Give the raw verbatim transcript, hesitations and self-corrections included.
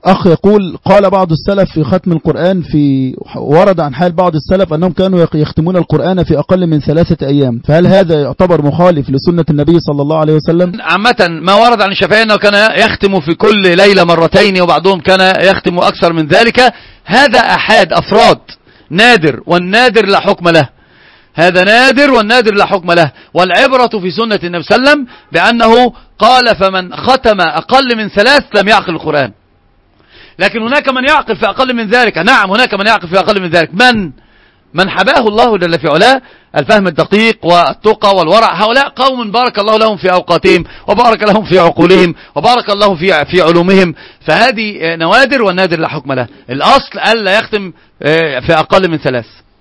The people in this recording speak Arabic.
أخ يقول قال بعض السلف في ختم القرآن، في ورد عن حال بعض السلف أنهم كانوا يختمون القرآن في أقل من ثلاثة أيام، فهل هذا يعتبر مخالف لسنة النبي صلى الله عليه وسلم؟ عامة ما ورد عن الشافعي أنه كان يختم في كل ليلة مرتين، وبعضهم كان يختم أكثر من ذلك. هذا أحد أفراد نادر، والنادر لا حكم له. هذا نادر والنادر لا حكم له. والعبرة في سنة النبي صلى الله عليه وسلم بأنه قال فمن ختم أقل من ثلاث لم يعقل القرآن. لكن هناك من يعقل في أقل من ذلك، نعم هناك من يعقل في أقل من ذلك. من من حباه الله جل في علاه الفهم الدقيق والتقى والورع. هؤلاء قوم بارك الله لهم في أوقاتهم، وبارك لهم في عقولهم، وبارك الله في في علومهم. فهذه نوادر والنادر لا حكم له. الأصل ألا يختم في أقل من ثلاث.